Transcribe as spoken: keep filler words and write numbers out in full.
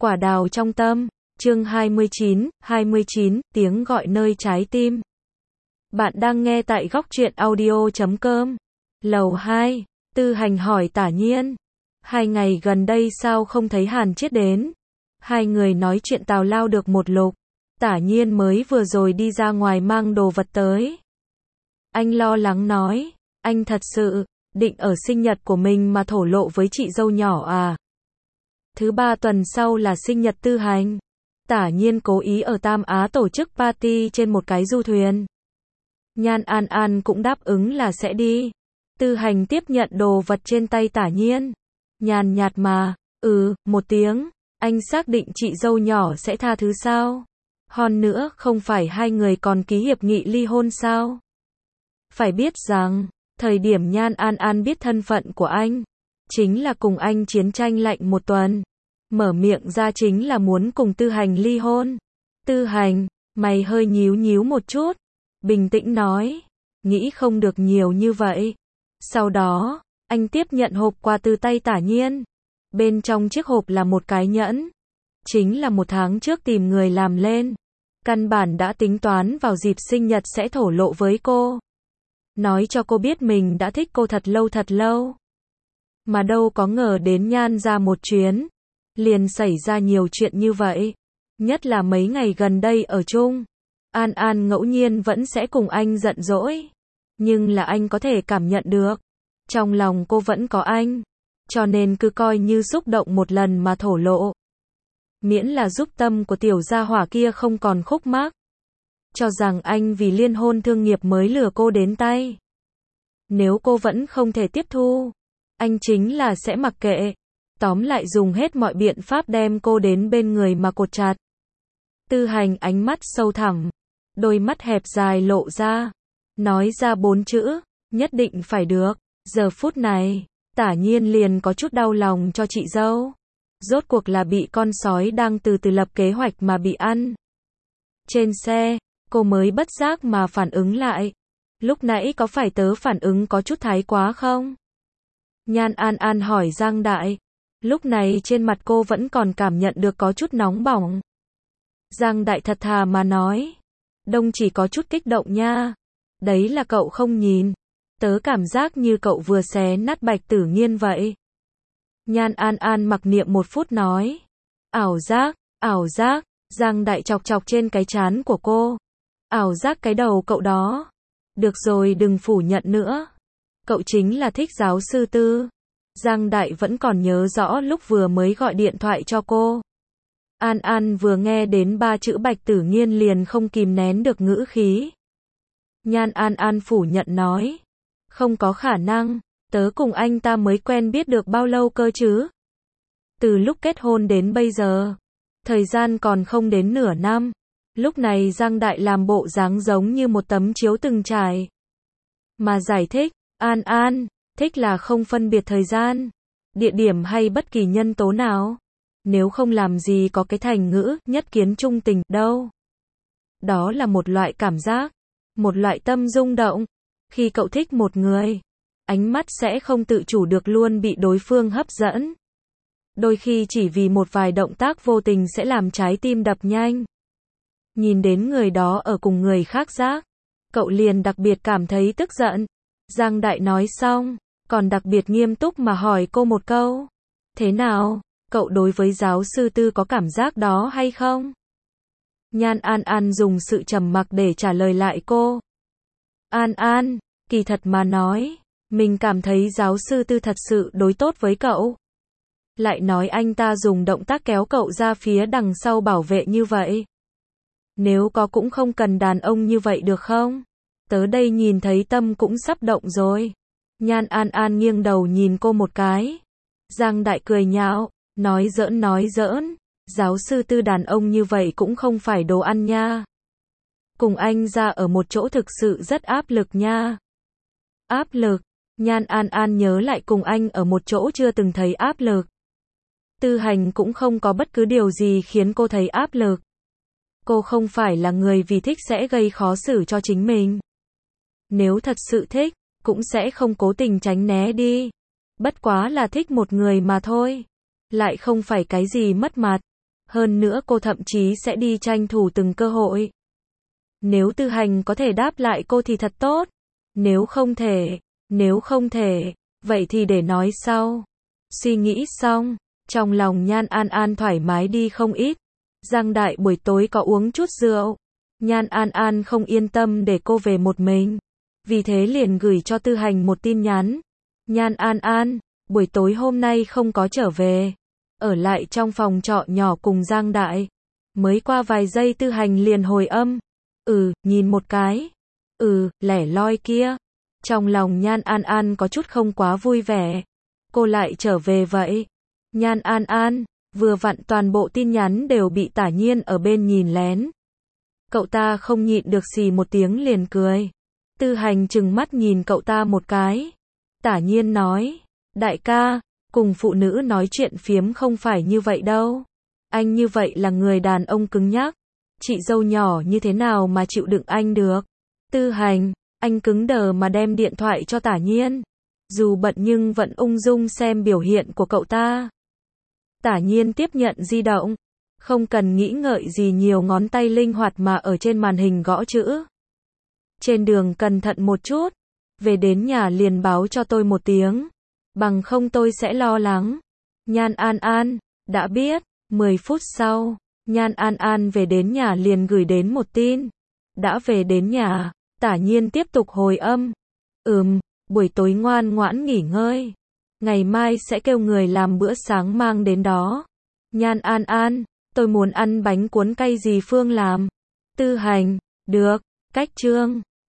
Quả đào trong tâm, chương hai mươi chín, hai mươi chín, tiếng gọi nơi trái tim. Bạn đang nghe tại góc truyện audio chấm com. Lầu hai, Tư Hành hỏi Tả Nhiên. Hai ngày gần đây sao không thấy Hàn Chiết đến? Hai người nói chuyện tào lao được một lục. Tả Nhiên mới vừa rồi đi ra ngoài mang đồ vật tới. Anh lo lắng nói, anh thật sự định ở sinh nhật của mình mà thổ lộ với chị dâu nhỏ à? Thứ ba tuần sau là sinh nhật Tư Hành. Tả Nhiên cố ý ở Tam Á tổ chức party trên một cái du thuyền. Nhan An An cũng đáp ứng là sẽ đi. Tư Hành tiếp nhận đồ vật trên tay Tả Nhiên. Nhàn nhạt mà, ừ, một tiếng, anh xác định chị dâu nhỏ sẽ tha thứ sao? Hơn nữa, không phải hai người còn ký hiệp nghị ly hôn sao? Phải biết rằng, thời điểm Nhan An An biết thân phận của anh, chính là cùng anh chiến tranh lạnh một tuần. Mở miệng ra chính là muốn cùng Tư Hành ly hôn. Tư Hành, mày hơi nhíu nhíu một chút. Bình tĩnh nói, nghĩ không được nhiều như vậy. Sau đó, anh tiếp nhận hộp quà từ tay Tả Nhiên. Bên trong chiếc hộp là một cái nhẫn. Chính là một tháng trước tìm người làm lên. Căn bản đã tính toán vào dịp sinh nhật sẽ thổ lộ với cô. Nói cho cô biết mình đã thích cô thật lâu thật lâu. Mà đâu có ngờ đến Nhan ra một chuyến. Liền xảy ra nhiều chuyện như vậy. Nhất là mấy ngày gần đây ở chung. An An ngẫu nhiên vẫn sẽ cùng anh giận dỗi. Nhưng là anh có thể cảm nhận được. Trong lòng cô vẫn có anh. Cho nên cứ coi như xúc động một lần mà thổ lộ. Miễn là giúp tâm của tiểu gia hỏa kia không còn khúc mắc. Cho rằng anh vì liên hôn thương nghiệp mới lừa cô đến tay. Nếu cô vẫn không thể tiếp thu, anh chính là sẽ mặc kệ. Tóm lại dùng hết mọi biện pháp đem cô đến bên người mà cột chặt. Tư Hành ánh mắt sâu thẳm, đôi mắt hẹp dài lộ ra, nói ra bốn chữ, nhất định phải được. Giờ phút này, Tả Nhiên liền có chút đau lòng cho chị dâu. Rốt cuộc là bị con sói đang từ từ lập kế hoạch mà bị ăn. Trên xe, cô mới bất giác mà phản ứng lại. Lúc nãy có phải tớ phản ứng có chút thái quá không? Nhan An An hỏi Giang Đại. Lúc này trên mặt cô vẫn còn cảm nhận được có chút nóng bỏng. Giang Đại thật thà mà nói. Đông chỉ có chút kích động nha. Đấy là cậu không nhìn. Tớ cảm giác như cậu vừa xé nát Bạch Tử Nghiên vậy. Nhan An An mặc niệm một phút nói. Ảo giác, ảo giác. Giang Đại chọc chọc trên cái trán của cô. Ảo giác cái đầu cậu đó. Được rồi đừng phủ nhận nữa. Cậu chính là thích giáo sư Tư. Giang Đại vẫn còn nhớ rõ lúc vừa mới gọi điện thoại cho cô. An An vừa nghe đến ba chữ Bạch Tử Nghiên liền không kìm nén được ngữ khí. Nhan An An phủ nhận nói. Không có khả năng, tớ cùng anh ta mới quen biết được bao lâu cơ chứ? Từ lúc kết hôn đến bây giờ, thời gian còn không đến nửa năm. Lúc này Giang Đại làm bộ dáng giống như một tấm chiếu từng trải. Mà giải thích, An An, thích là không phân biệt thời gian, địa điểm hay bất kỳ nhân tố nào. Nếu không làm gì có cái thành ngữ, nhất kiến trung tình, đâu. Đó là một loại cảm giác, một loại tâm rung động. Khi cậu thích một người, ánh mắt sẽ không tự chủ được luôn bị đối phương hấp dẫn. Đôi khi chỉ vì một vài động tác vô tình sẽ làm trái tim đập nhanh. Nhìn đến người đó ở cùng người khác giác, cậu liền đặc biệt cảm thấy tức giận. Giang Đại nói xong, còn đặc biệt nghiêm túc mà hỏi cô một câu. Thế nào, cậu đối với giáo sư Tư có cảm giác đó hay không? Nhan An An dùng sự trầm mặc để trả lời lại cô. An An, kỳ thật mà nói, mình cảm thấy giáo sư Tư thật sự đối tốt với cậu. Lại nói anh ta dùng động tác kéo cậu ra phía đằng sau bảo vệ như vậy. Nếu có cũng không cần đàn ông như vậy được không? Tớ đây nhìn thấy tâm cũng sắp động rồi. Nhan An An nghiêng đầu nhìn cô một cái. Giang Đại cười nhạo, nói giỡn nói giỡn. Giáo sư Tư đàn ông như vậy cũng không phải đồ ăn nha. Cùng anh ra ở một chỗ thực sự rất áp lực nha. Áp lực, Nhan An An nhớ lại cùng anh ở một chỗ chưa từng thấy áp lực. Tư Hành cũng không có bất cứ điều gì khiến cô thấy áp lực. Cô không phải là người vì thích sẽ gây khó xử cho chính mình. Nếu thật sự thích, cũng sẽ không cố tình tránh né đi. Bất quá là thích một người mà thôi. Lại không phải cái gì mất mặt. Hơn nữa cô thậm chí sẽ đi tranh thủ từng cơ hội. Nếu Tư Hành có thể đáp lại cô thì thật tốt. Nếu không thể, nếu không thể, vậy thì để nói sau. Suy nghĩ xong, trong lòng Nhan An An thoải mái đi không ít. Giang Đại buổi tối có uống chút rượu. Nhan An An không yên tâm để cô về một mình. Vì thế liền gửi cho Tư Hành một tin nhắn. Nhan An An, buổi tối hôm nay không có trở về. Ở lại trong phòng trọ nhỏ cùng Giang Đại. Mới qua vài giây Tư Hành liền hồi âm. Ừ, nhìn một cái. Ừ, lẻ loi kia. Trong lòng Nhan An An có chút không quá vui vẻ. Cô lại trở về vậy. Nhan An An, vừa vặn toàn bộ tin nhắn đều bị Tả Nhiên ở bên nhìn lén. Cậu ta không nhịn được xì một tiếng liền cười. Tư Hành trừng mắt nhìn cậu ta một cái. Tả Nhiên nói, đại ca, cùng phụ nữ nói chuyện phiếm không phải như vậy đâu. Anh như vậy là người đàn ông cứng nhắc. Chị dâu nhỏ như thế nào mà chịu đựng anh được. Tư Hành, anh cứng đờ mà đem điện thoại cho Tả Nhiên. Dù bận nhưng vẫn ung dung xem biểu hiện của cậu ta. Tả Nhiên tiếp nhận di động. Không cần nghĩ ngợi gì nhiều, ngón tay linh hoạt mà ở trên màn hình gõ chữ. Trên đường cẩn thận một chút. Về đến nhà liền báo cho tôi một tiếng. Bằng không tôi sẽ lo lắng. Nhan An An, đã biết. mười phút sau, Nhan An An về đến nhà liền gửi đến một tin. Đã về đến nhà, Tả Nhiên tiếp tục hồi âm. Ừm, buổi tối ngoan ngoãn nghỉ ngơi. Ngày mai sẽ kêu người làm bữa sáng mang đến đó. Nhan An An, tôi muốn ăn bánh cuốn cay dì Phương làm. Tư Hành, được, cách chương.